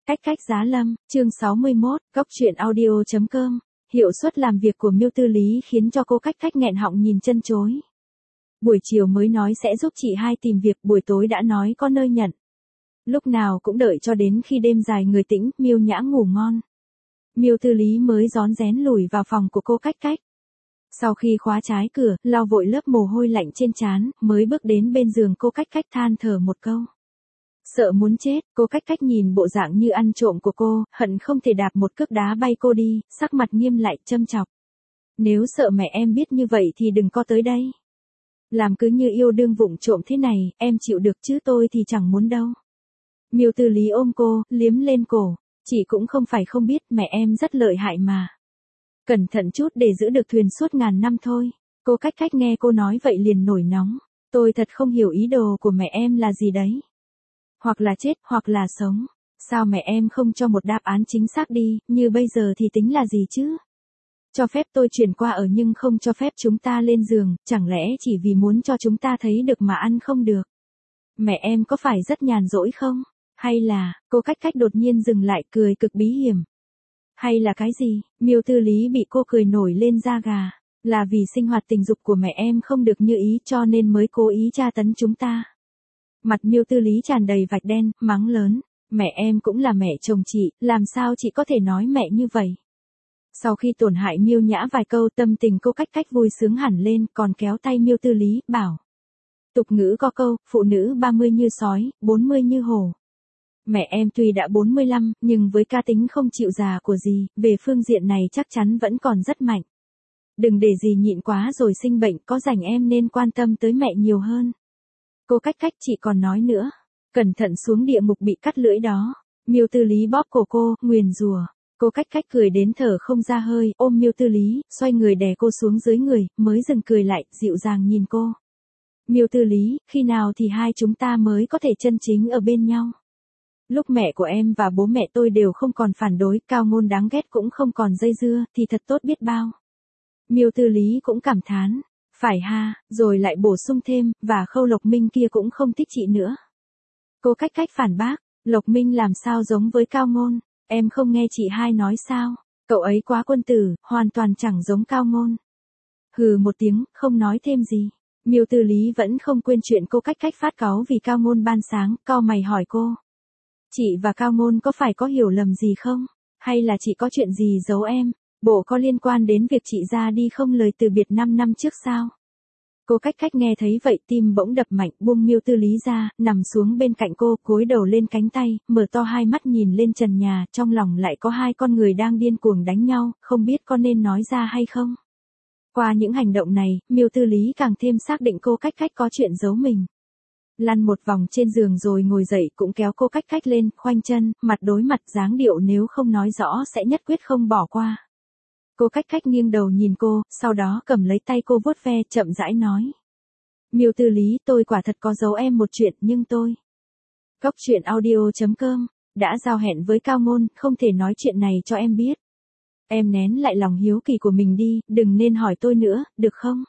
Cách cách giá lâm, chương 61, Cóc truyện audio.com. Hiệu suất làm việc của Miêu Tư Lý khiến cho cô cách cách nghẹn họng nhìn chân chối. Buổi chiều mới nói sẽ giúp chị hai tìm việc, buổi tối đã nói có nơi nhận. Lúc nào cũng đợi cho đến khi đêm dài người tĩnh, Miêu Nhã ngủ ngon. Miêu Tư Lý mới rón rén lùi vào phòng của cô cách cách. Sau khi khóa trái cửa, lau vội lớp mồ hôi lạnh trên trán, mới bước đến bên giường cô cách cách than thở một câu. Sợ muốn chết, cô cách cách nhìn bộ dạng như ăn trộm của cô, hận không thể đạp một cước đá bay cô đi, sắc mặt nghiêm lại châm chọc. Nếu sợ mẹ em biết như vậy thì đừng có tới đây. Làm cứ như yêu đương vụng trộm thế này, em chịu được chứ tôi thì chẳng muốn đâu. Miêu Tư Lý ôm cô, liếm lên cổ. Chị cũng không phải không biết mẹ em rất lợi hại mà. Cẩn thận chút để giữ được thuyền suốt ngàn năm thôi. Cô cách cách nghe cô nói vậy liền nổi nóng. Tôi thật không hiểu ý đồ của mẹ em là gì đấy. Hoặc là chết, hoặc là sống. Sao mẹ em không cho một đáp án chính xác đi, như bây giờ thì tính là gì chứ? Cho phép tôi chuyển qua ở nhưng không cho phép chúng ta lên giường, chẳng lẽ chỉ vì muốn cho chúng ta thấy được mà ăn không được? Mẹ em có phải rất nhàn rỗi không? Hay là, cô cách cách đột nhiên dừng lại cười cực bí hiểm. Hay là cái gì? Miêu Tư Lý bị cô cười nổi lên da gà. Là vì sinh hoạt tình dục của mẹ em không được như ý cho nên mới cố ý tra tấn chúng ta. Mặt Miêu Tư Lý tràn đầy vạch đen, mắng lớn. Mẹ em cũng là mẹ chồng chị, làm sao chị có thể nói mẹ như vậy? Sau khi tổn hại Miêu Nhã vài câu, tâm tình cô cách cách vui sướng hẳn lên, còn kéo tay Miêu Tư Lý, bảo. Tục ngữ có câu, phụ nữ 30 như sói, 40 như hổ. Mẹ em tuy đã 45, nhưng với cá tính không chịu già của dì, về phương diện này chắc chắn vẫn còn rất mạnh. Đừng để dì nhịn quá rồi sinh bệnh, có rảnh em nên quan tâm tới mẹ nhiều hơn. Cô cách cách chị còn nói nữa. Cẩn thận xuống địa ngục bị cắt lưỡi đó. Miêu Tư Lý bóp cổ cô, nguyền rủa. Cô cách cách cười đến thở không ra hơi, ôm Miêu Tư Lý, xoay người đè cô xuống dưới người, mới dừng cười lại, dịu dàng nhìn cô. Miêu Tư Lý, khi nào thì hai chúng ta mới có thể chân chính ở bên nhau? Lúc mẹ của em và bố mẹ tôi đều không còn phản đối, Cao Ngôn đáng ghét cũng không còn dây dưa, thì thật tốt biết bao. Miêu Tư Lý cũng cảm thán. Phải ha, rồi lại bổ sung thêm, và Khâu Lộc Minh kia cũng không thích chị nữa. Cô cách cách phản bác, Lộc Minh làm sao giống với Cao Ngôn, em không nghe chị hai nói sao, cậu ấy quá quân tử, hoàn toàn chẳng giống Cao Ngôn. Hừ một tiếng, không nói thêm gì. Miêu Tư Lý vẫn không quên chuyện cô cách cách phát cáu vì Cao Ngôn ban sáng, cau mày hỏi cô. Chị và Cao Ngôn có phải có hiểu lầm gì không? Hay là chị có chuyện gì giấu em? Bộ có liên quan đến việc chị ra đi không lời từ biệt 5 năm trước sao? Cô cách cách nghe thấy vậy tim bỗng đập mạnh, buông Miêu Tư Lý ra, nằm xuống bên cạnh cô, cúi đầu lên cánh tay, mở to hai mắt nhìn lên trần nhà, trong lòng lại có hai con người đang điên cuồng đánh nhau, không biết có nên nói ra hay không. Qua những hành động này, Miêu Tư Lý càng thêm xác định cô cách cách có chuyện giấu mình. Lăn một vòng trên giường rồi ngồi dậy cũng kéo cô cách cách lên, khoanh chân, mặt đối mặt dáng điệu nếu không nói rõ sẽ nhất quyết không bỏ qua. Cô cách cách nghiêng đầu nhìn cô, sau đó cầm lấy tay cô vuốt ve chậm rãi nói. Miêu Tư Lý, tôi quả thật có giấu em một chuyện nhưng tôi. Cóc truyện audio.com, đã giao hẹn với Cao Ngôn, không thể nói chuyện này cho em biết. Em nén lại lòng hiếu kỳ của mình đi, đừng nên hỏi tôi nữa, được không?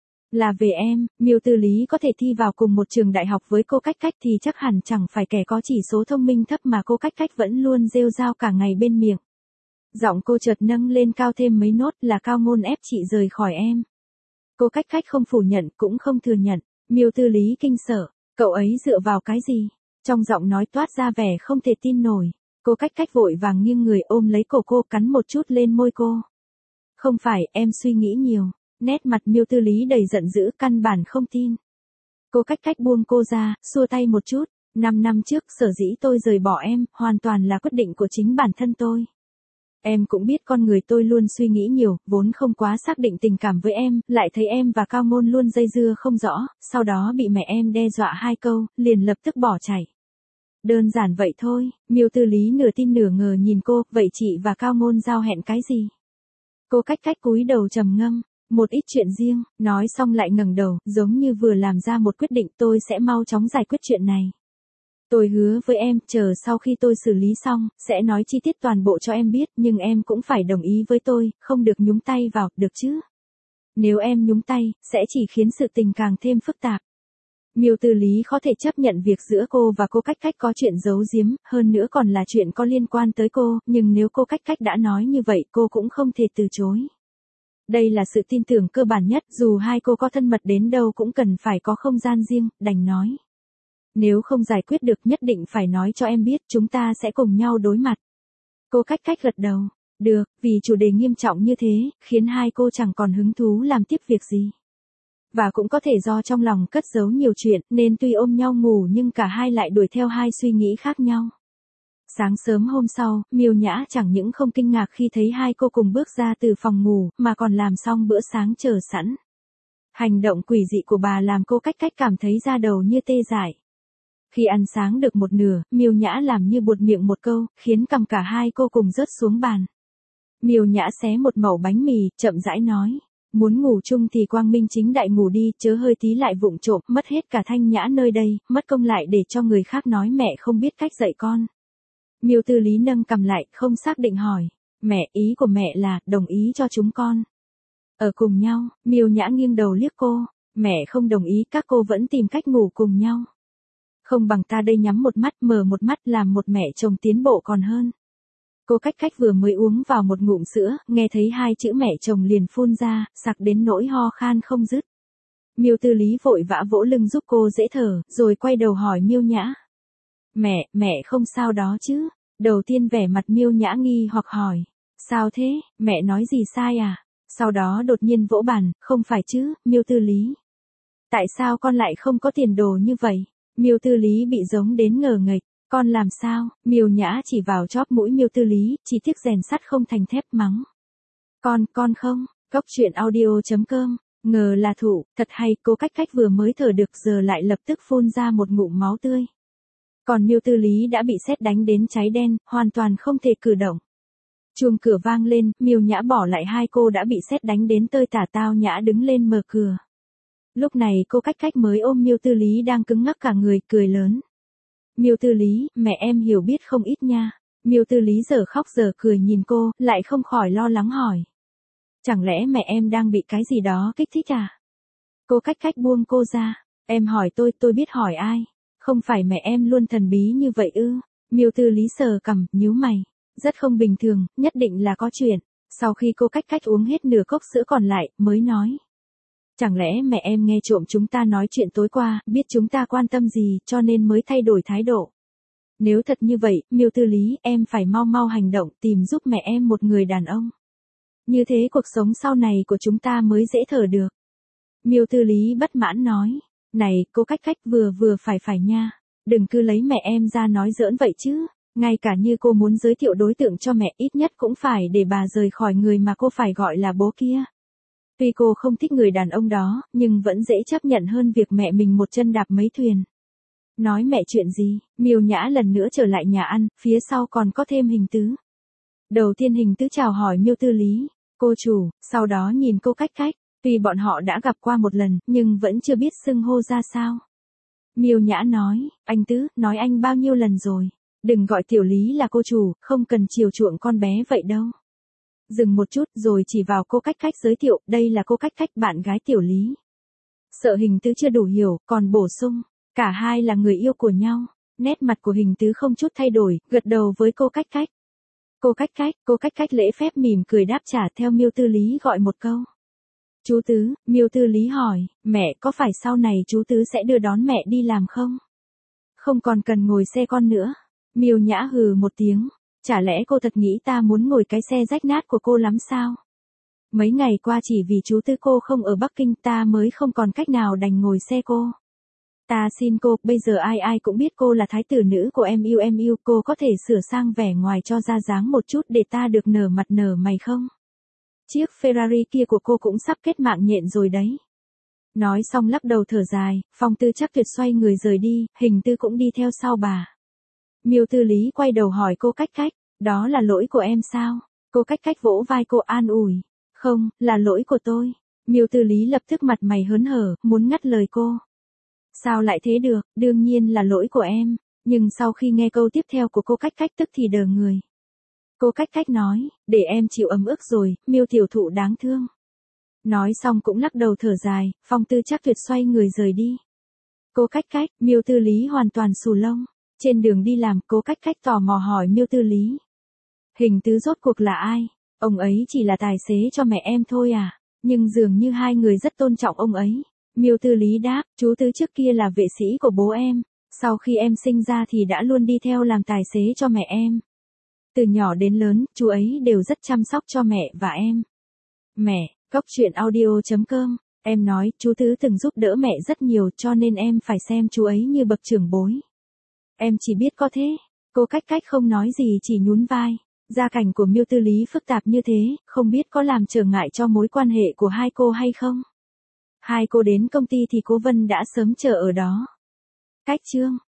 Là về em, Miêu Tư Lý có thể thi vào cùng một trường đại học với cô cách cách thì chắc hẳn chẳng phải kẻ có chỉ số thông minh thấp mà cô cách cách vẫn luôn rêu rao cả ngày bên miệng. Giọng cô chợt nâng lên cao thêm mấy nốt, là Cao Ngôn ép chị rời khỏi em. Cô cách cách không phủ nhận cũng không thừa nhận. Miêu Tư Lý kinh sợ, cậu ấy dựa vào cái gì? Trong giọng nói toát ra vẻ không thể tin nổi. Cô cách cách vội vàng nghiêng người ôm lấy cổ cô, cắn một chút lên môi cô. Không phải, em suy nghĩ nhiều. Nét mặt Miêu Tư Lý đầy giận dữ, căn bản không tin. Cô cách cách buông cô ra, xua tay một chút. 5 năm trước, sở dĩ tôi rời bỏ em, hoàn toàn là quyết định của chính bản thân tôi. Em cũng biết con người tôi luôn suy nghĩ nhiều, vốn không quá xác định tình cảm với em, lại thấy em và Cao Ngôn luôn dây dưa không rõ, sau đó bị mẹ em đe dọa 2 câu, liền lập tức bỏ chạy. Đơn giản vậy thôi. Miêu Tư Lý nửa tin nửa ngờ nhìn cô, vậy chị và Cao Ngôn giao hẹn cái gì? Cô cách cách cúi đầu trầm ngâm, một ít chuyện riêng, nói xong lại ngẩng đầu, giống như vừa làm ra một quyết định, tôi sẽ mau chóng giải quyết chuyện này. Tôi hứa với em, chờ sau khi tôi xử lý xong, sẽ nói chi tiết toàn bộ cho em biết, nhưng em cũng phải đồng ý với tôi, không được nhúng tay vào, được chứ? Nếu em nhúng tay, sẽ chỉ khiến sự tình càng thêm phức tạp. Miêu Tư Lý có thể chấp nhận việc giữa cô và cô Cách Cách có chuyện giấu giếm, hơn nữa còn là chuyện có liên quan tới cô, nhưng nếu cô Cách Cách đã nói như vậy cô cũng không thể từ chối. Đây là sự tin tưởng cơ bản nhất, dù hai cô có thân mật đến đâu cũng cần phải có không gian riêng, đành nói. Nếu không giải quyết được nhất định phải nói cho em biết, chúng ta sẽ cùng nhau đối mặt. Cô Cách Cách gật đầu. Được, vì chủ đề nghiêm trọng như thế, khiến hai cô chẳng còn hứng thú làm tiếp việc gì. Và cũng có thể do trong lòng cất giấu nhiều chuyện, nên tuy ôm nhau ngủ nhưng cả hai lại đuổi theo hai suy nghĩ khác nhau. Sáng sớm hôm sau, Miêu Nhã chẳng những không kinh ngạc khi thấy hai cô cùng bước ra từ phòng ngủ, mà còn làm xong bữa sáng chờ sẵn. Hành động quỷ dị của bà làm cô Cách Cách cảm thấy da đầu như tê dại. Khi ăn sáng được một nửa, Miêu Nhã làm như buột miệng một câu, khiến cầm cả hai cô cùng rớt xuống bàn. Miêu Nhã xé một mẩu bánh mì, chậm rãi nói. Muốn ngủ chung thì quang minh chính đại ngủ đi, chớ hơi tí lại vụng trộm, mất hết cả thanh nhã nơi đây, mất công lại để cho người khác nói mẹ không biết cách dạy con. Miêu Tư Lý nâng cằm lại, không xác định hỏi. Mẹ, ý của mẹ là, đồng ý cho chúng con ở cùng nhau. Miêu Nhã nghiêng đầu liếc cô. Mẹ không đồng ý, các cô vẫn tìm cách ngủ cùng nhau. Không bằng ta đây nhắm một mắt, mở một mắt, làm một mẹ chồng tiến bộ còn hơn. Cô Cách Cách vừa mới uống vào một ngụm sữa, nghe thấy hai chữ mẹ chồng liền phun ra, sặc đến nỗi ho khan không dứt. Miêu Tư Lý vội vã vỗ lưng giúp cô dễ thở, rồi quay đầu hỏi Miêu Nhã. Mẹ không sao đó chứ? Đầu tiên vẻ mặt Miêu Nhã nghi hoặc hỏi. Sao thế, mẹ nói gì sai à? Sau đó đột nhiên vỗ bàn, không phải chứ, Miêu Tư Lý. Tại sao con lại không có tiền đồ như vậy? Miêu Tư Lý bị giống đến ngờ nghệch. Con làm sao? Miêu Nhã chỉ vào chóp mũi Miêu Tư Lý, chỉ tiếc rèn sắt không thành thép mắng. Con không, Cốc truyện audio.com, ngờ là thủ, thật hay, cô Cách Cách vừa mới thở được giờ lại lập tức phun ra một ngụm máu tươi. Còn Miêu Tư Lý đã bị sét đánh đến cháy đen, hoàn toàn không thể cử động. Chuông cửa vang lên, Miêu Nhã bỏ lại hai cô đã bị sét đánh đến tơi tả tao nhã đứng lên mở cửa. Lúc này cô Cách Cách mới ôm Miêu Tư Lý đang cứng ngắc cả người, cười lớn. Miêu Tư Lý, mẹ em hiểu biết không ít nha. Miêu Tư Lý giờ khóc giờ cười nhìn cô, lại không khỏi lo lắng hỏi. Chẳng lẽ mẹ em đang bị cái gì đó kích thích à? Cô Cách Cách buông cô ra. Em hỏi tôi biết hỏi ai. Không phải mẹ em luôn thần bí như vậy ư? Miêu Tư Lý sờ cằm, nhíu mày. Rất không bình thường, nhất định là có chuyện. Sau khi cô Cách Cách uống hết nửa cốc sữa còn lại, mới nói. Chẳng lẽ mẹ em nghe trộm chúng ta nói chuyện tối qua, biết chúng ta quan tâm gì, cho nên mới thay đổi thái độ. Nếu thật như vậy, Miêu Tư Lý, em phải mau hành động, tìm giúp mẹ em một người đàn ông. Như thế cuộc sống sau này của chúng ta mới dễ thở được. Miêu Tư Lý bất mãn nói. Này, cô Cách Cách vừa phải nha. Đừng cứ lấy mẹ em ra nói giỡn vậy chứ. Ngay cả như cô muốn giới thiệu đối tượng cho mẹ, ít nhất cũng phải để bà rời khỏi người mà cô phải gọi là bố kia. Tuy cô không thích người đàn ông đó, nhưng vẫn dễ chấp nhận hơn việc mẹ mình một chân đạp mấy thuyền. Nói mẹ chuyện gì? Miêu Nhã lần nữa trở lại nhà ăn, phía sau còn có thêm Hình Tứ. Đầu tiên Hình Tứ chào hỏi Miêu Tư Lý, cô chủ, sau đó nhìn cô Cách Cách, tuy bọn họ đã gặp qua một lần, nhưng vẫn chưa biết xưng hô ra sao. Miêu Nhã nói, anh Tứ, nói anh bao nhiêu lần rồi, đừng gọi Tiểu Lý là cô chủ, không cần chiều chuộng con bé vậy đâu. Dừng một chút rồi chỉ vào cô Cách Cách giới thiệu, đây là cô Cách Cách, bạn gái Tiểu Lý. Sợ Hình Tứ chưa đủ hiểu, còn bổ sung, cả hai là người yêu của nhau. Nét mặt của Hình Tứ không chút thay đổi, gật đầu với cô Cách Cách. Cô Cách Cách lễ phép mỉm cười đáp trả theo Miêu Tư Lý gọi một câu. Chú Tứ, Miêu Tư Lý hỏi, mẹ có phải sau này chú Tứ sẽ đưa đón mẹ đi làm không? Không còn cần ngồi xe con nữa. Miêu Nhã hừ một tiếng. Chả lẽ cô thật nghĩ ta muốn ngồi cái xe rách nát của cô lắm sao? Mấy ngày qua chỉ vì chú Tư cô không ở Bắc Kinh ta mới không còn cách nào đành ngồi xe cô. Ta xin cô, bây giờ ai cũng biết cô là thái tử nữ của em yêu, cô có thể sửa sang vẻ ngoài cho ra dáng một chút để ta được nở mặt nở mày không? Chiếc Ferrari kia của cô cũng sắp kết mạng nhện rồi đấy. Nói xong lắc đầu thở dài, Phong Tư Chắc Tuyệt xoay người rời đi, Hình Tư cũng đi theo sau bà. Miêu Tư Lý quay đầu hỏi cô Cách Cách, đó là lỗi của em sao? Cô Cách Cách vỗ vai cô an ủi, không, là lỗi của tôi. Miêu Tư Lý lập tức mặt mày hớn hở, muốn ngắt lời cô. Sao lại thế được, đương nhiên là lỗi của em, nhưng sau khi nghe câu tiếp theo của cô Cách Cách tức thì đờ người. Cô Cách Cách nói, để em chịu ấm ức rồi, Miêu tiểu thụ đáng thương. Nói xong cũng lắc đầu thở dài, Phong Tư Chắc Tuyệt xoay người rời đi. Cô Cách Cách, Miêu Tư Lý hoàn toàn xù lông. Trên đường đi làm, Cô Cách Cách tò mò hỏi Miêu Tư Lý. Hình Tứ rốt cuộc là ai? Ông ấy chỉ là tài xế cho mẹ em thôi à? Nhưng dường như hai người rất tôn trọng ông ấy. Miêu Tư Lý đáp, chú Tứ trước kia là vệ sĩ của bố em. Sau khi em sinh ra thì đã luôn đi theo làm tài xế cho mẹ em. Từ nhỏ đến lớn, chú ấy đều rất chăm sóc cho mẹ và em. Mẹ, Cốc truyện audio.com. Em nói, chú Tứ từng giúp đỡ mẹ rất nhiều cho nên em phải xem chú ấy như bậc trưởng bối. Em chỉ biết có thế. Cô Cách Cách không nói gì chỉ nhún vai. Gia cảnh của Miêu Tư Lý phức tạp như thế, không biết có làm trở ngại cho mối quan hệ của hai cô hay không? Hai cô đến công ty thì cô Vân đã sớm chờ ở đó. Cách chương